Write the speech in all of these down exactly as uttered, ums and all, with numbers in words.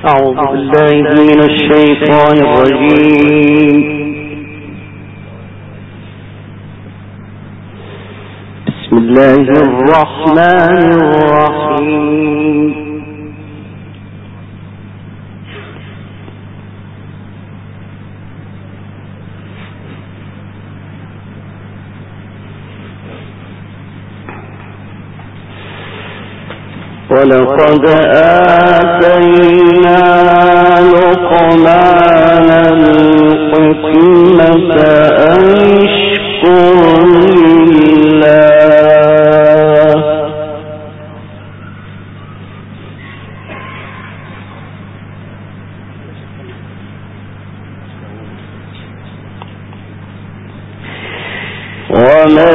أعوذ بالله من الشيطان الرجيم. بسم الله الرحمن الرحيم. ولقد آتينا لقمان الحكمة أن اشكر لله ومن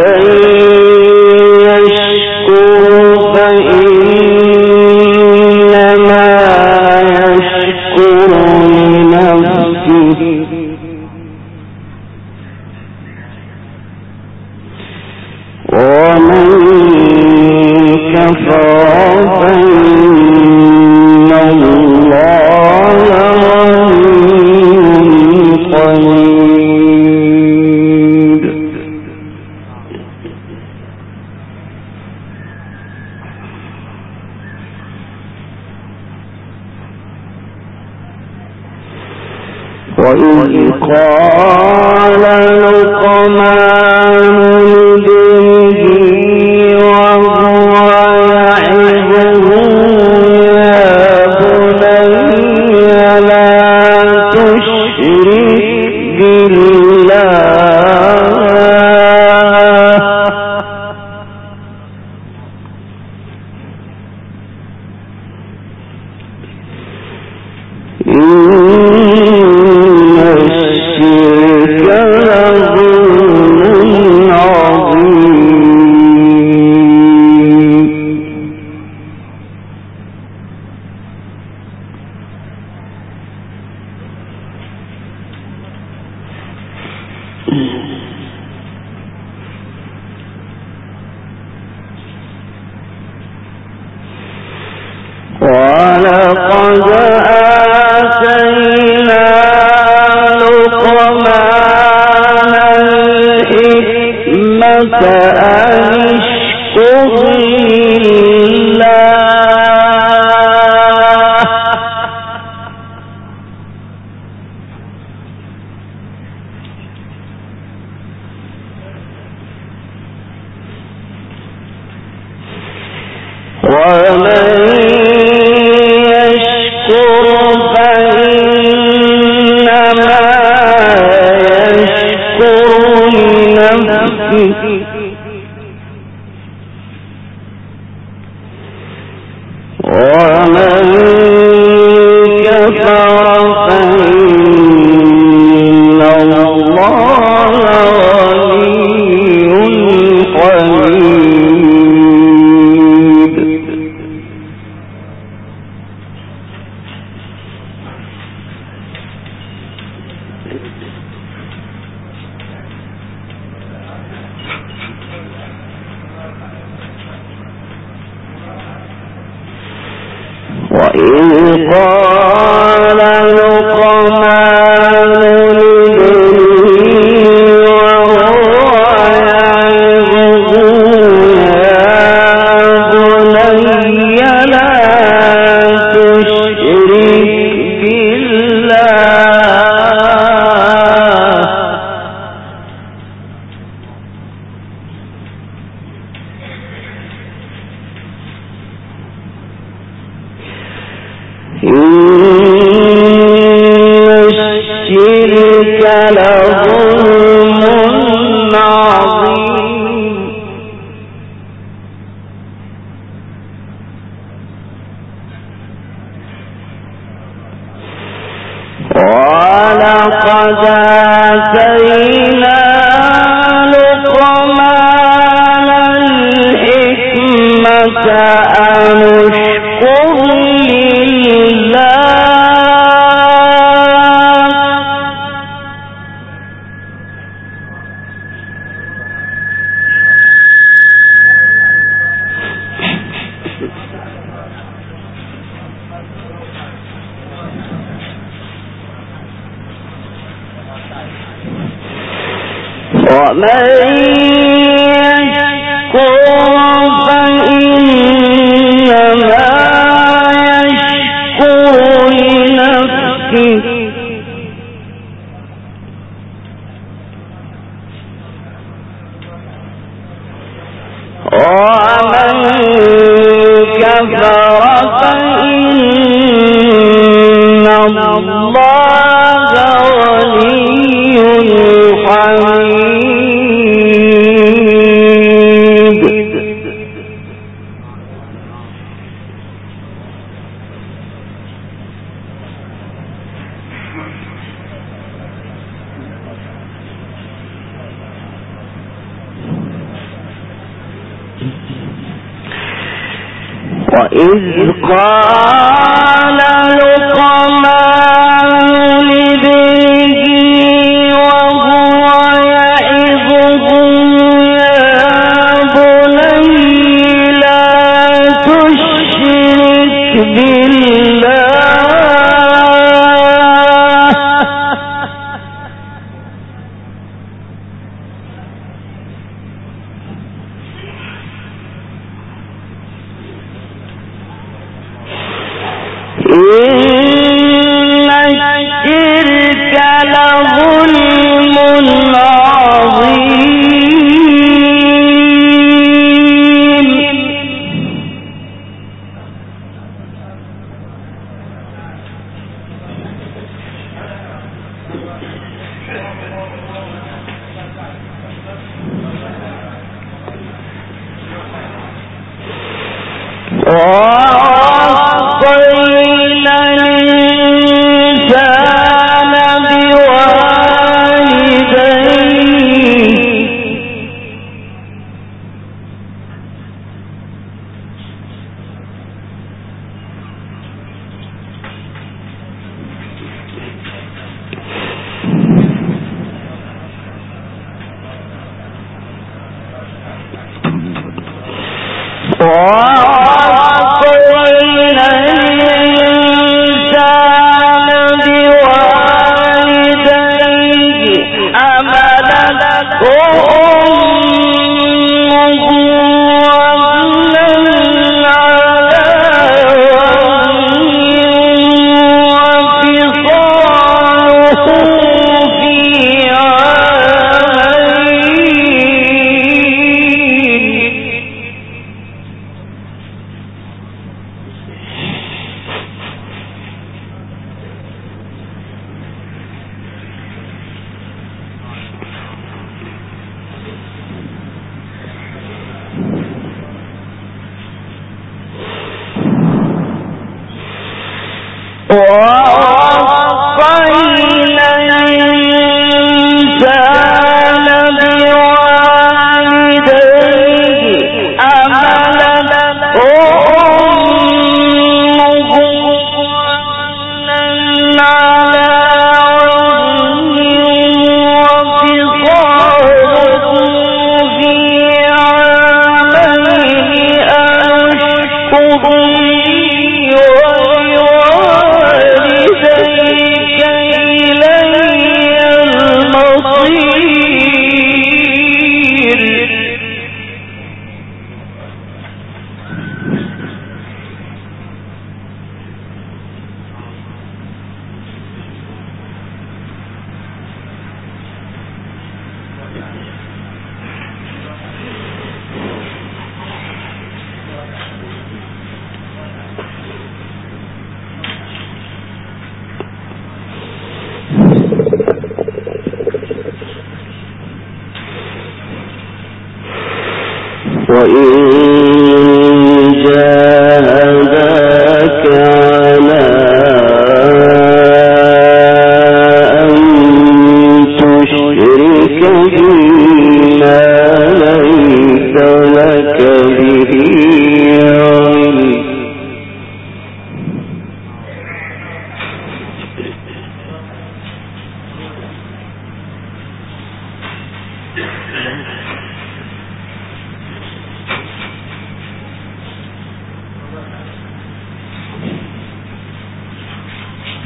وإذ قال لقمان لابنه وهو يعظه يا بني لا تشرك بالله ولقد آتينا لقمان الحكمة أن اشكر لله ومن ومن كفر فإن الله غني حميد وإذ قال لقمان لابنه وهو يعظه يا بني لا تشرك بالله الشرك لظلم عظيم ولقد آتينا لقمان الحكمة أن اشكر لله وإذ قال لقمان لابنه وهو يعظه يا بني لا تشرك بالله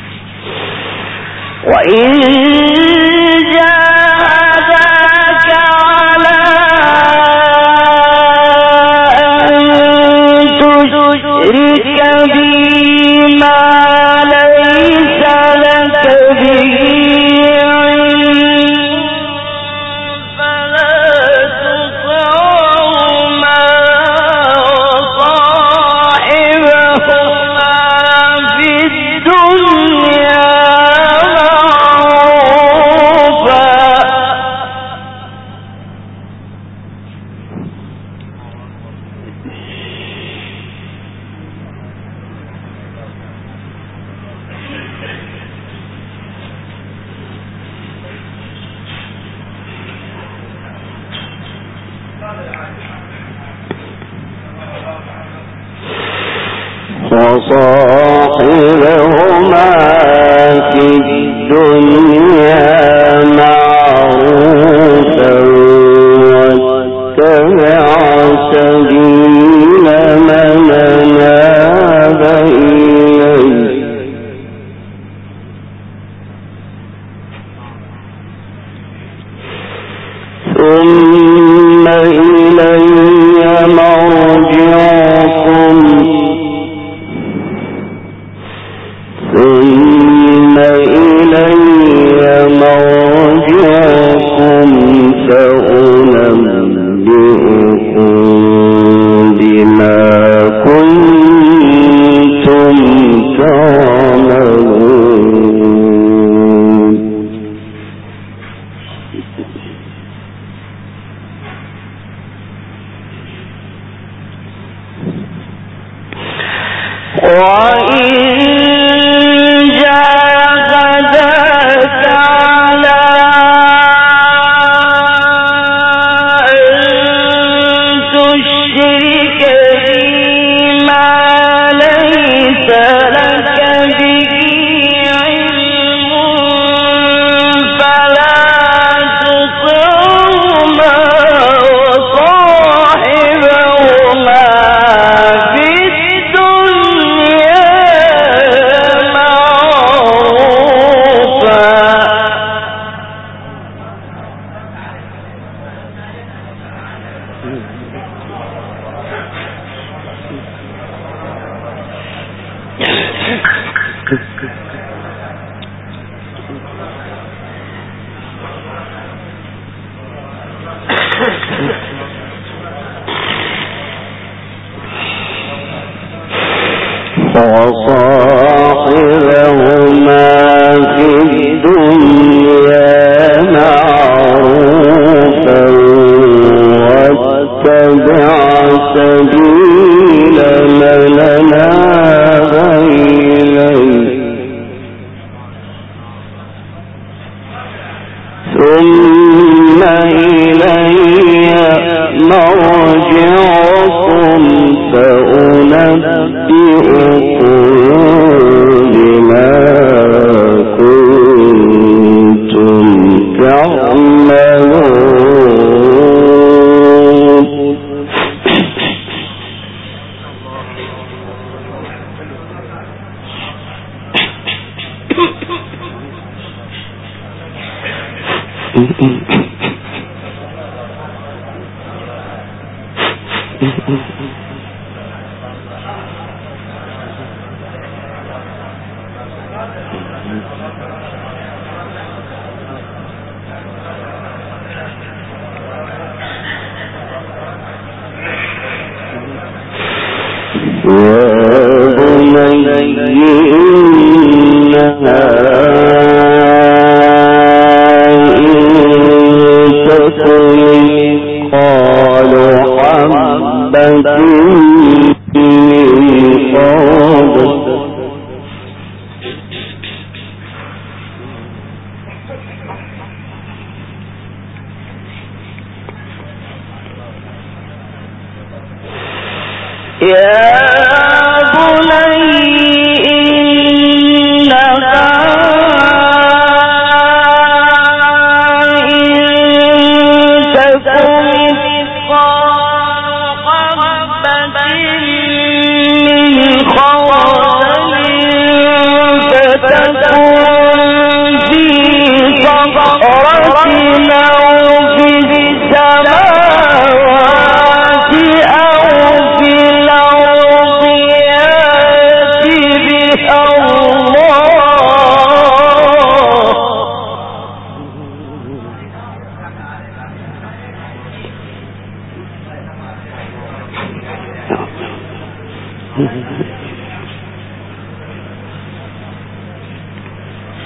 وإن جاهداك وصاحبهما في الدنيا معروفا واتبع سبيل من أناب إليه ثم إلي مرجعكم ثم إلي مرجعكم فأنبئكم بما كنتم تعملون. وإن جاهداك على أن تشرك بي ما ليس لك به علم فلا تطعهما وصاحبهما في الدنيا معروفا. وصاحبهما في الدنيا معروفا واتبع سبيل من أناب إليه ثم إلي مرجعكم فأنبئكم بما كنتم تعملون.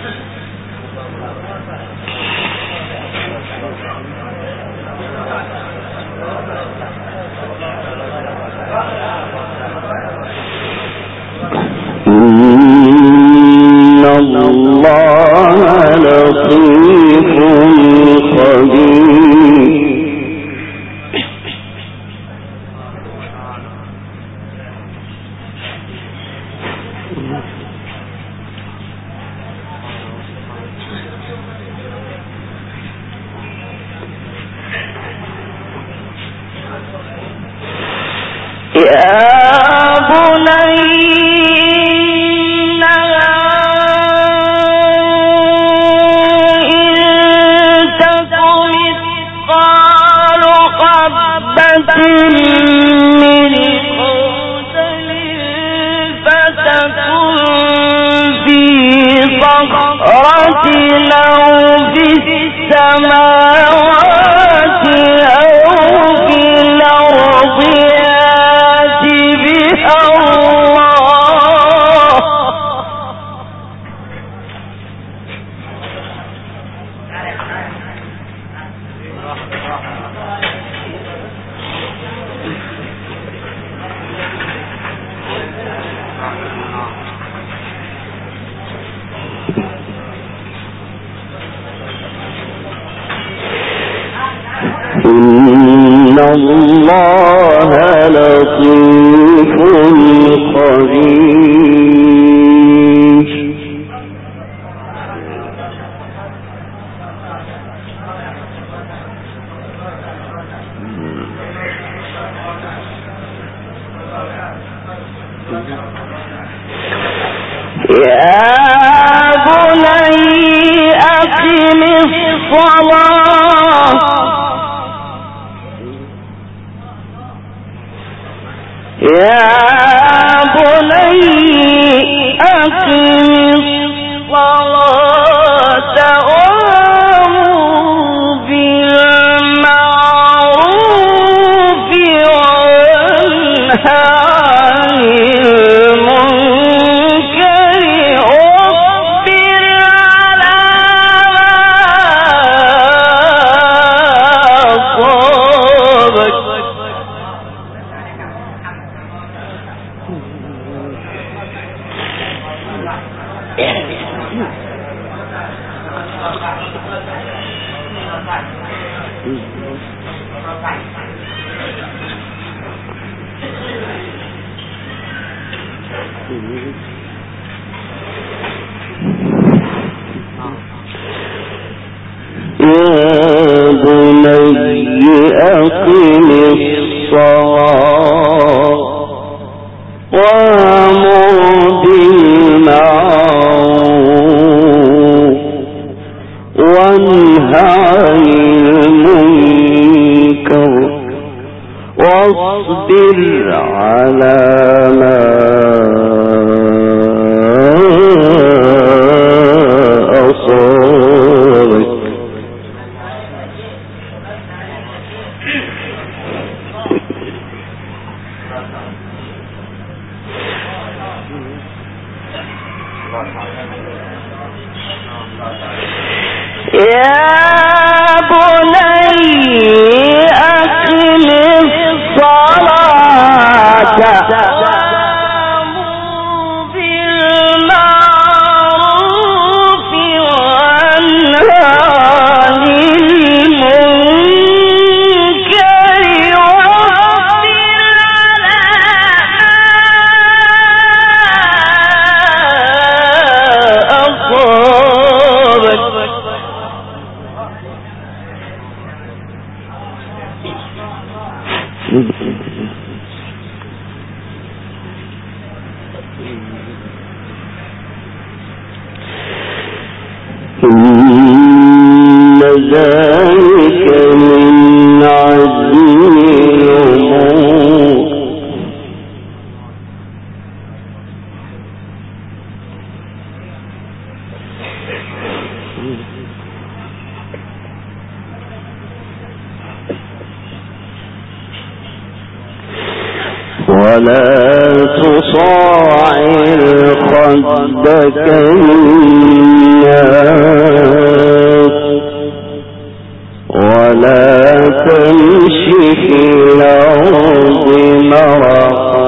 إن الله لطيف خبير. واصبر على ما أصابك يا إن ذلك من عزم الأمور ولا تصاعر خدك للناس ولا تمشي في الأرض مرحا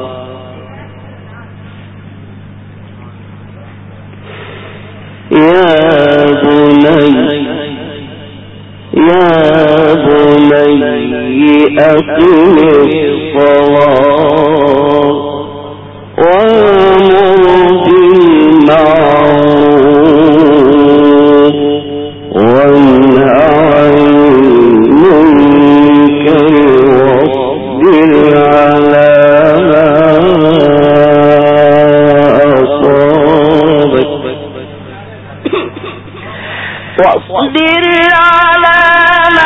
يا بني يا بني أقم الصلاة وأمر بالمعروف وانه عن المنكر واصبر على ما أصابك واصبر على ما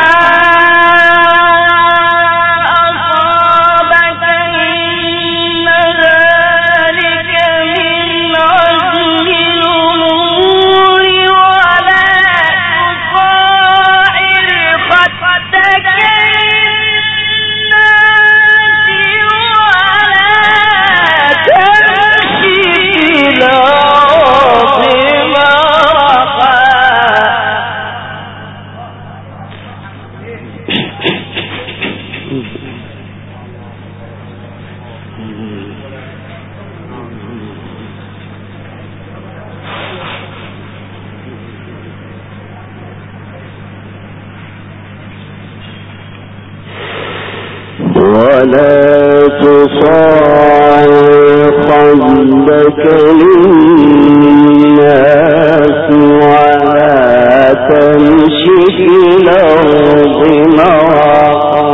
ولا تصاعر خدك للناس ولا تمشي في الأرض مرحا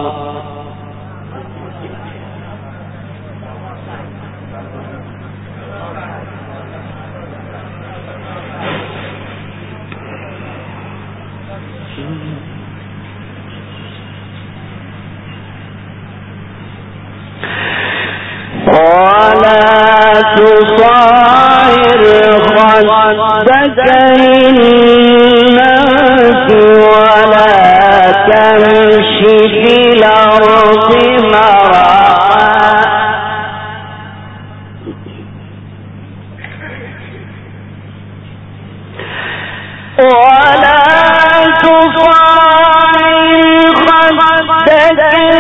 تصاعر خدك للناس ولا تمشي في الأرض مرحا ولا تصاعر خدك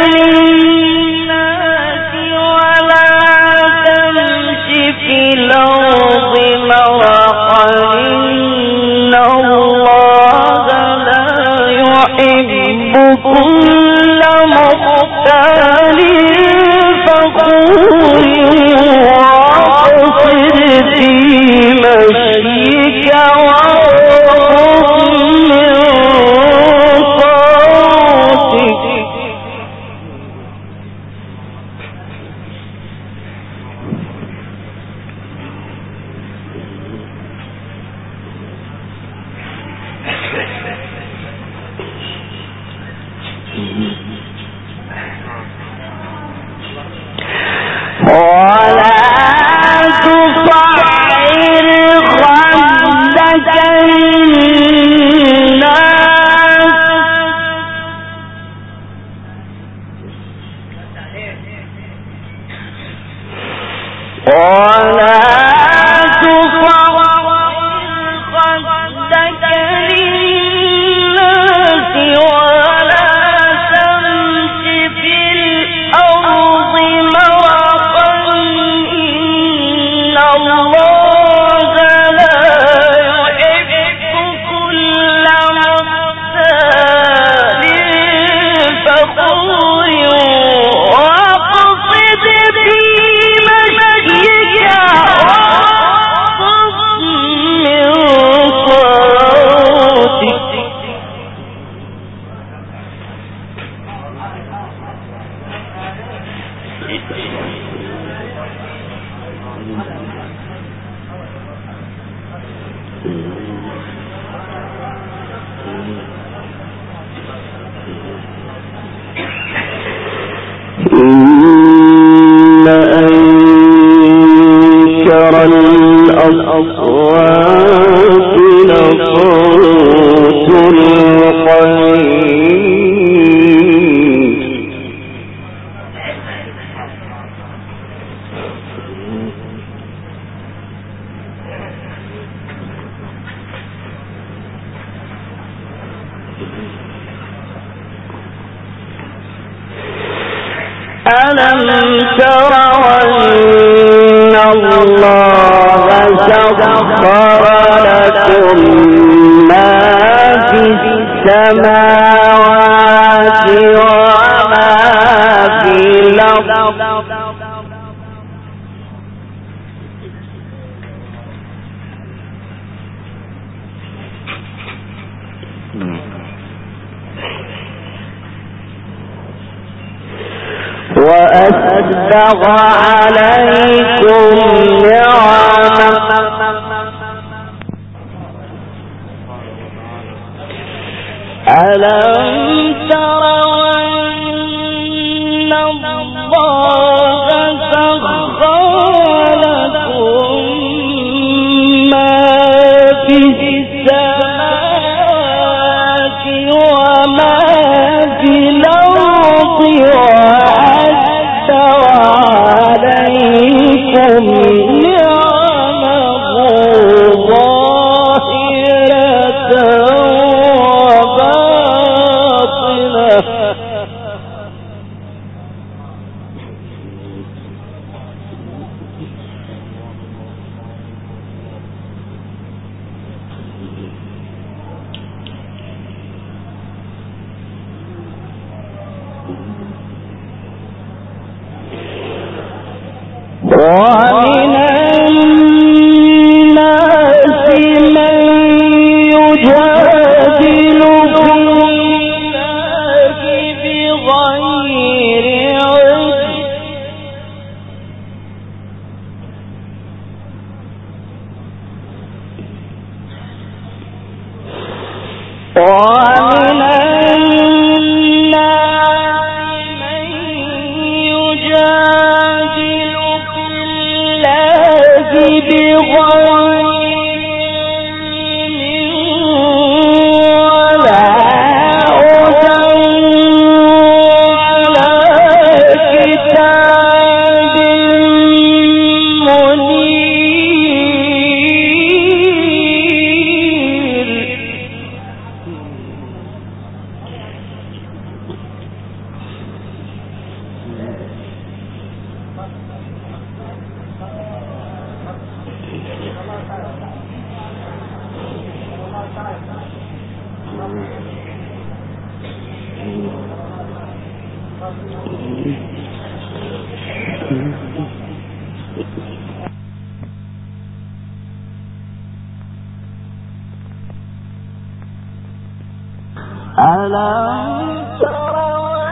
للناس ولا تمشي في الأرض مرحا إن الله لا يحب كل مختال فخور واقصد في مشيك واغضض من صوتك ولا تصعر خدك للناس ولا تصعر خدك للناس ولا تمشي في الأرض مرحا إن الله لا يحب كل مختال فخور واقصد في مشيك واغضض من صوتك إن أنكر الأصوات لصوت الحمير ألم تروا أن الله سخر لكم ما في السماوات وما في الأرض وأسبغ عليكم نعمه ألم تروا أن الله سخر لكم ما في السماوات وما في الأرض عليكم نعمه ظاهرة وباطنة ومن الناس من يجادل في الله بغير علم ومن الناس من يجادل بغير ولا هدى ولا كتاب منير ألم تروا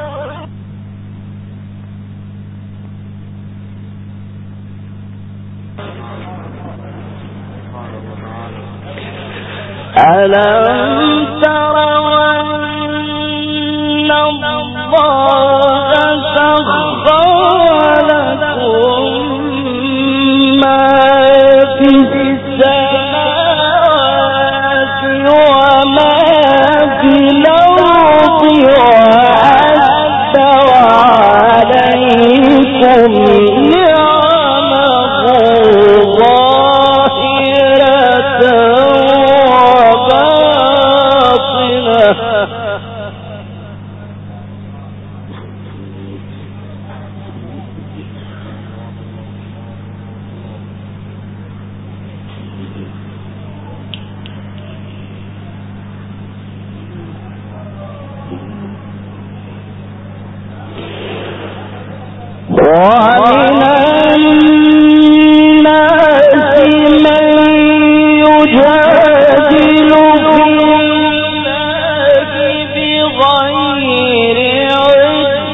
ألم تروا أن الله سخر لكم ما في السماوات وما في الأرض وأسبغ عليكم نعمه ظاهرة وباطنة ومن الناس من يجادل في الله بغير علم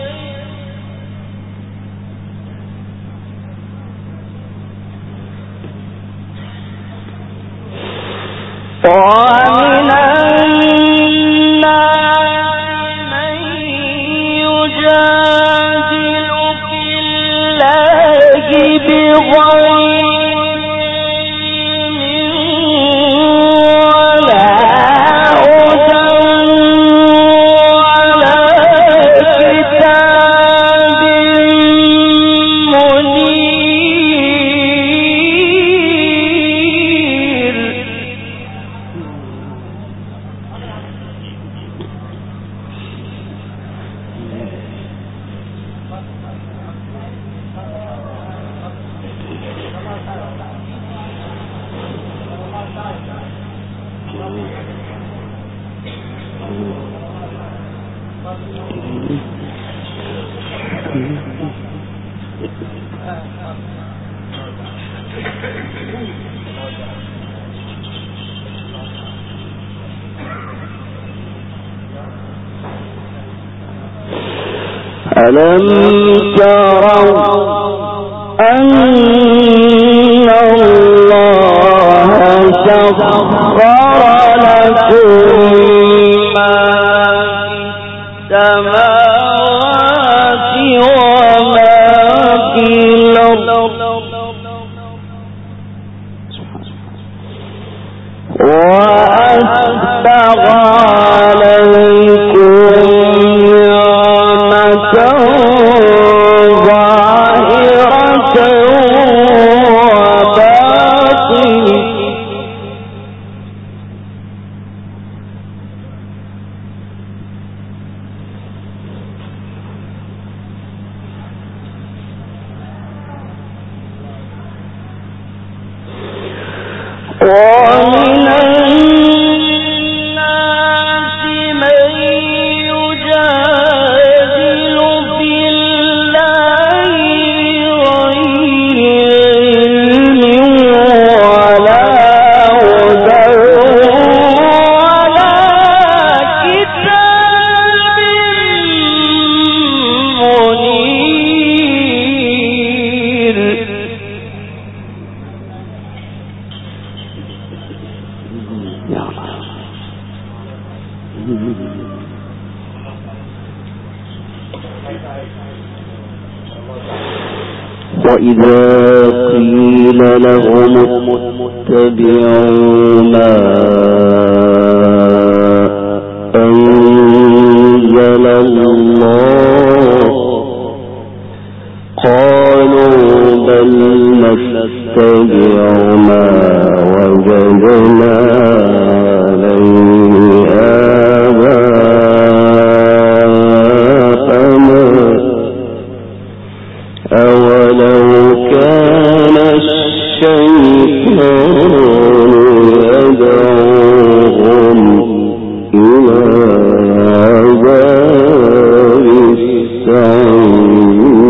ومن الناس من يجادل بغير ولا هدى ولا كتاب منير ألم تروا أن الله سخر لكم ما في السماوات وما في الأرض وأسبغ عليكم ومن الناس من يجادل في الله بغير علم ولا هدى ولا كتاب منير. وإذا قيل لهم اتبعوا ما أنزل الله قالوا بل نتبع ما وجدنا عليه آباءنا أولو كان الشيطان يدعوهم إلى عذاب السعير.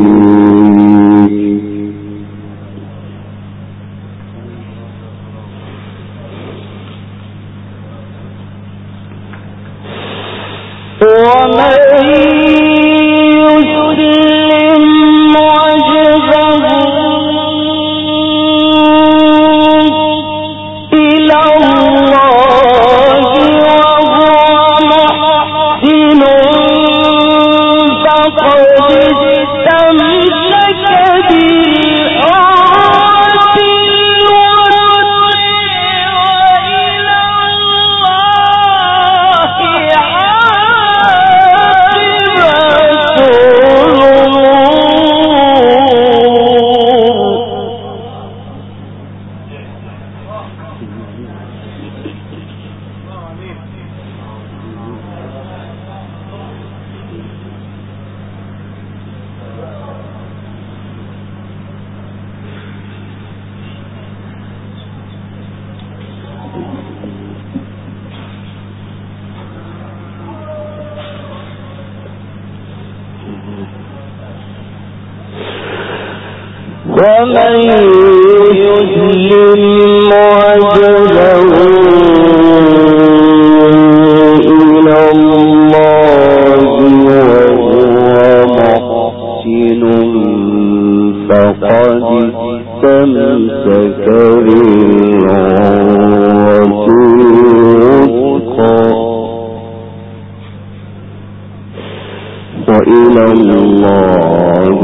ومن يسلم وجهه إلى الله وهو محسن فقد استمسك بالعروة الوثقى وإلى الله ومن يسلم وجهه إلى الله وهو محسن فقد استمسك بالعروة الوثقى وإلى الله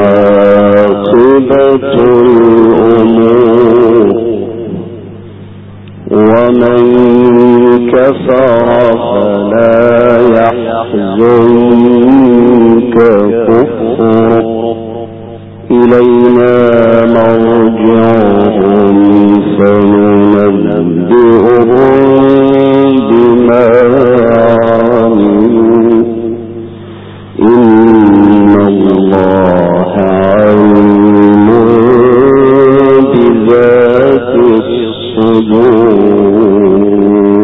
عاقبة الأمور. ومن كفر فلا يحزنك كفره إلينا مرجعهم فننبئهم بما عملوا إن الله عليم بذات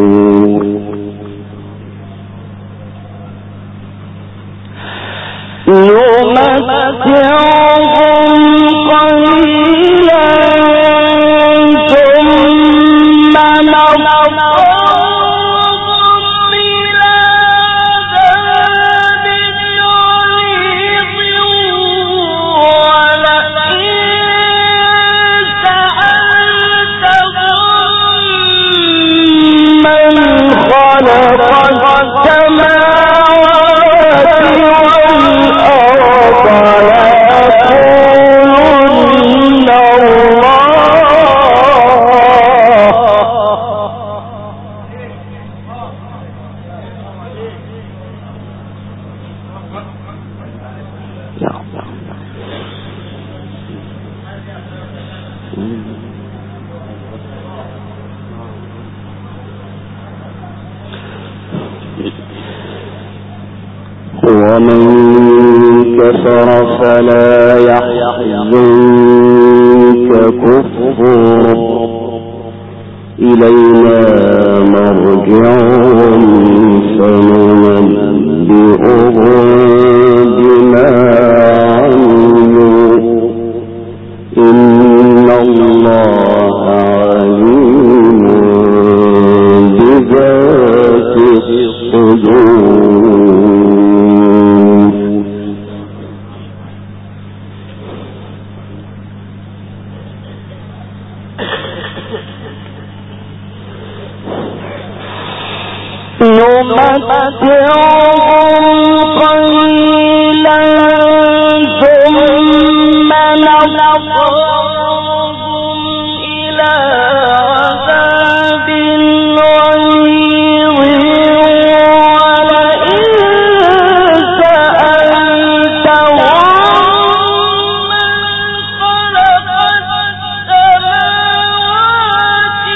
الصدور. ومن كفر فلا يحزنك كفره إلينا مرجعهم فننبئهم بما عملوا إن الله عليم بذات الصدور. نمتعهم قليلا ثم نضطرهم إلى عذاب غليظ ولئن سألتهم من خلق السماوات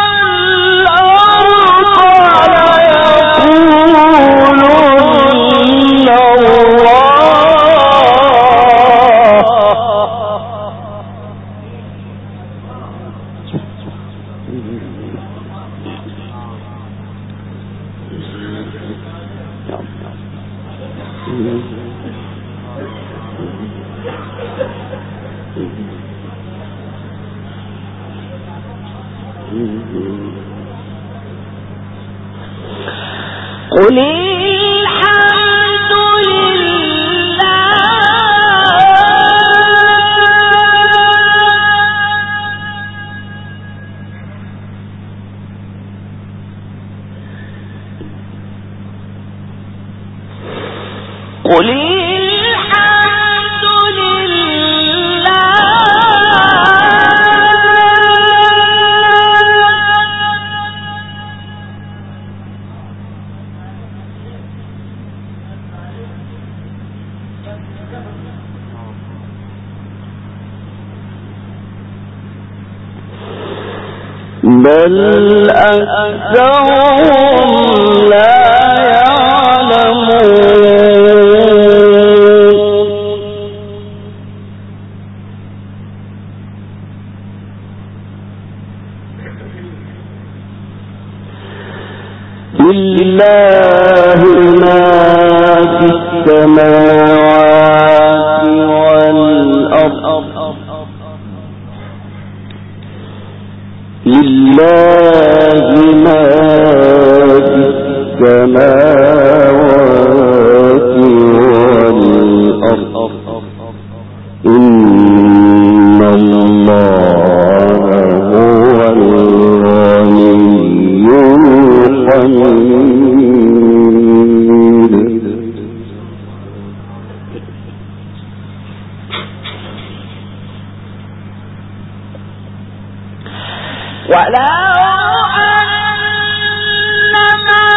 قل الحمد لله قل الحمد لله بل أكثرهم لا يعلمون لله ما في السماوات والأرض لله ما في السماوات والأرض إن الله هو الغني الحميد. ولا أن ما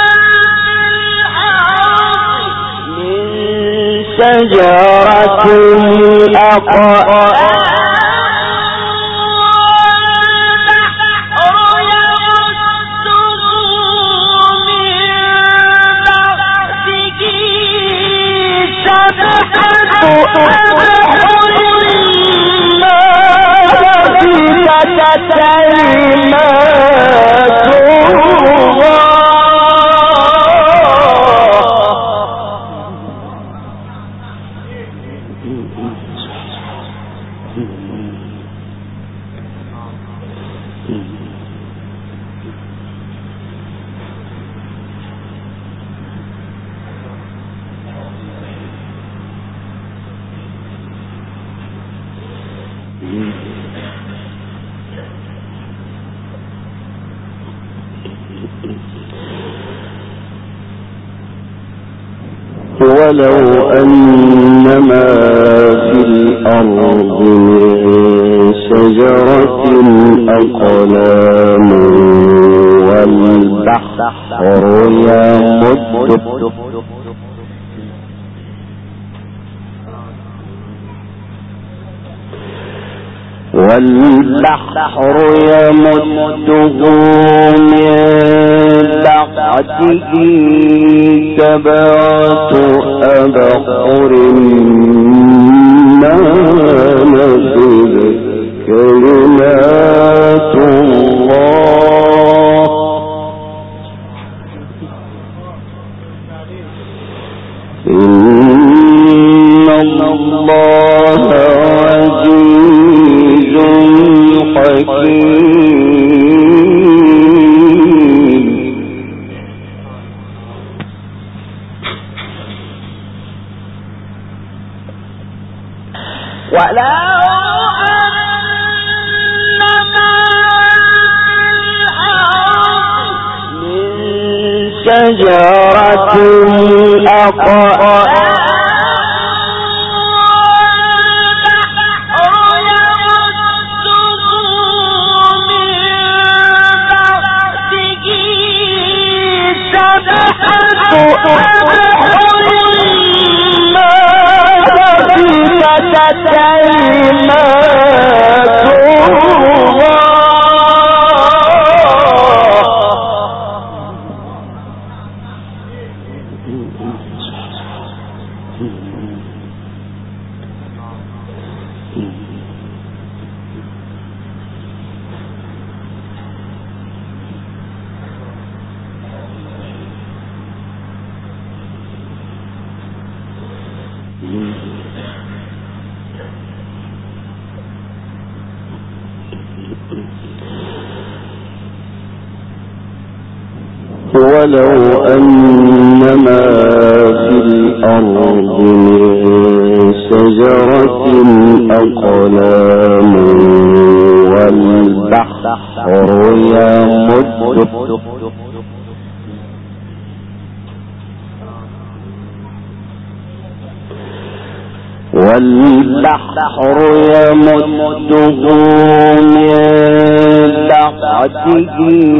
من شجرة أقلام ولو أنما في الأرض من شجرة أقلام والبحر يمده والبحر يمده من بعده سبعة أبحر ما نفذت كلمات الله إن الله عزيز حكيم. ولو أنما من شجرة أقلام ولو أنما في الأرض من شجرة أقلام والبحر يمده والبحر يمده من بعده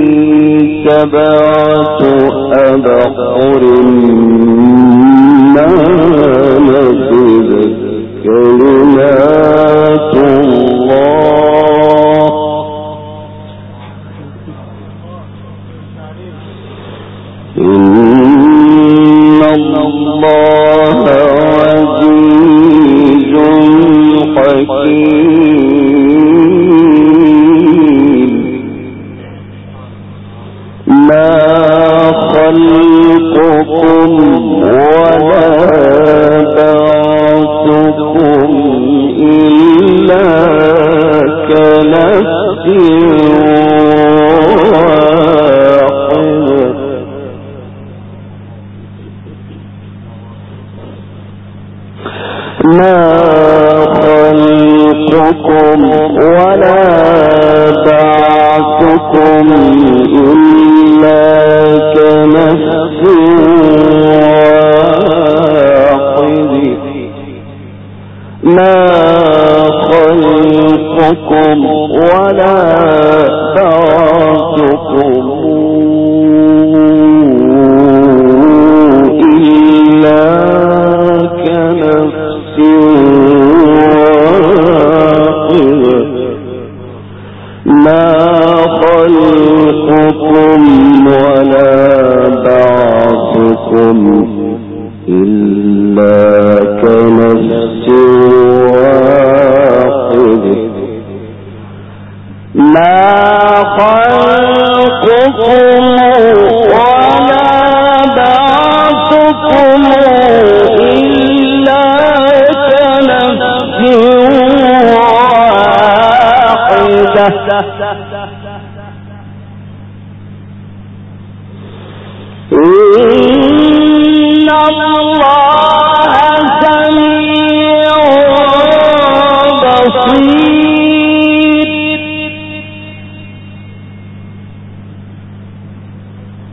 سبعة أبحر ما نفذت كلمات الله إن الله عزيز حكيم. ما خلقكم ولا بعثكم إلا كنفس واحدة ما خلقكم ولا بعثكم إلا كنفس واحدة ما خلقكم ولا بعثكم إلا كنفس واحدة ما خلقكم ولا بعثكم إلا كنفس واحدة ما خلقكم ولا بعثكم إلا كنفس واحدة إن الله سميع بصير.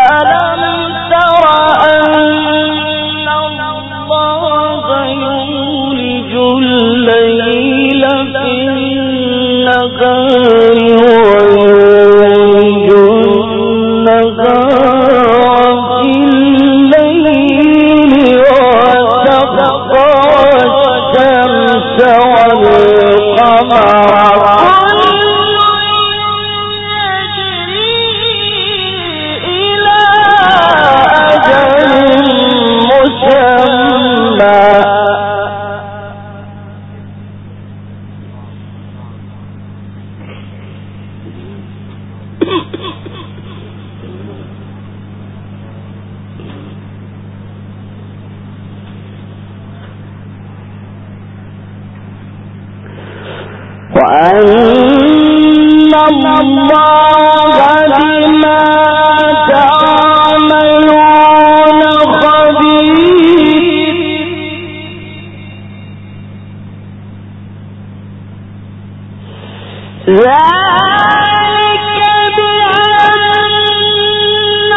وأن الله بما تعملون خبير. ذلك بأن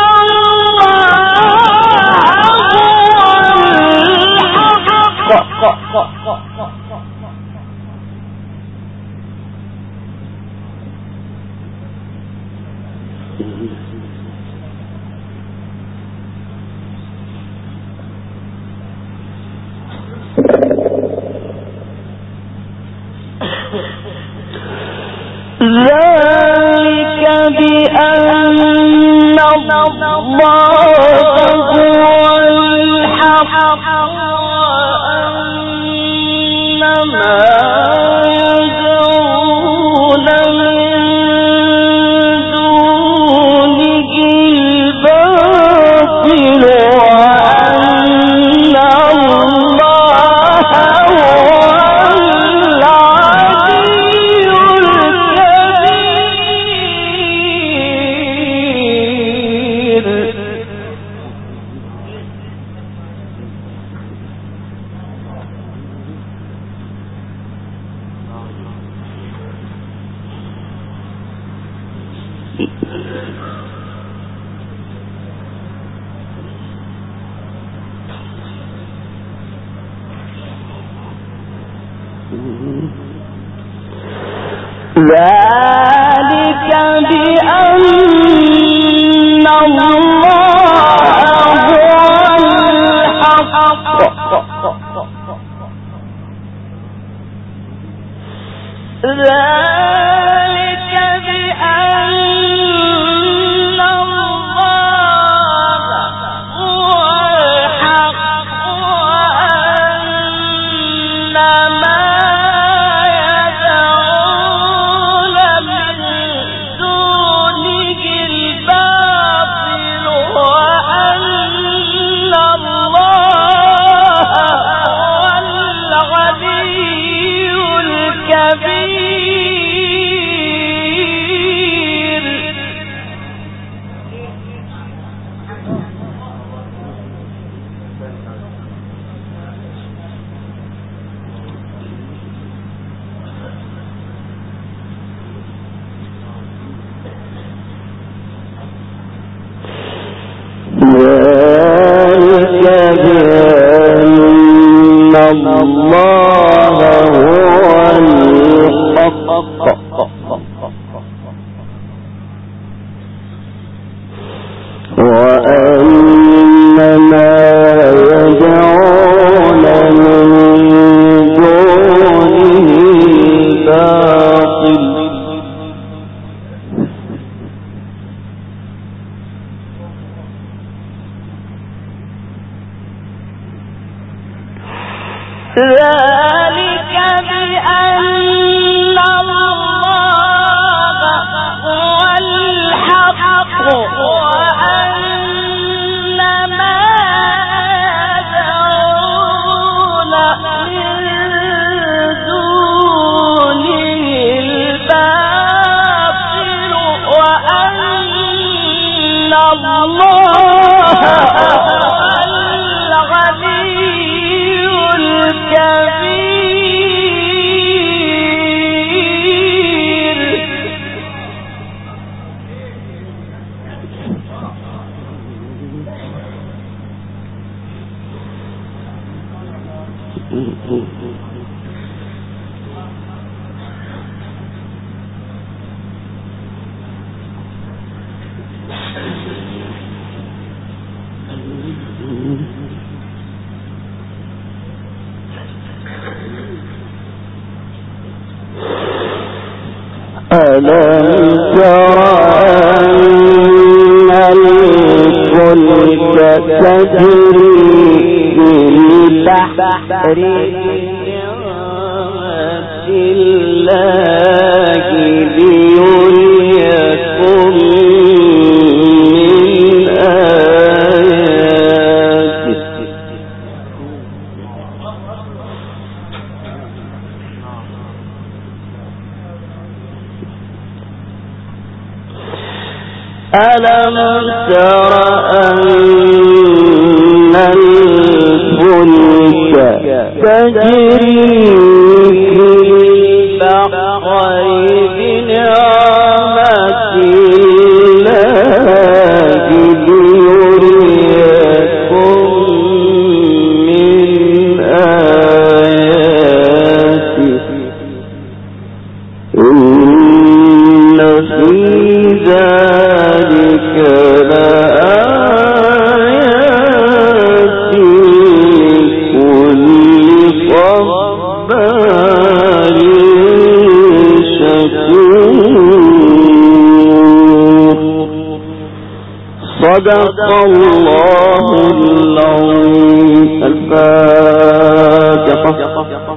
الله هو الحق. ذلك بأن الله هو الحق وأن ما يدعون من دونه الباطل وأن الله ذلك بأن الله هو الحق ذلك بأن الله هو الحق وأن ما ذلك بأن الله هو الحق وأن ما يدعون من دونه الباطل وأن الله ألم تر أن الفلك تجري في البحر بنعمة الله ليريكم من آياته ألم تر أن الفلك تجري في البحر بنعمة الله ليريكم من آياته إن في ذلك لآيات لكل صبار شكور. صدق الله العظيم. الفاتحة.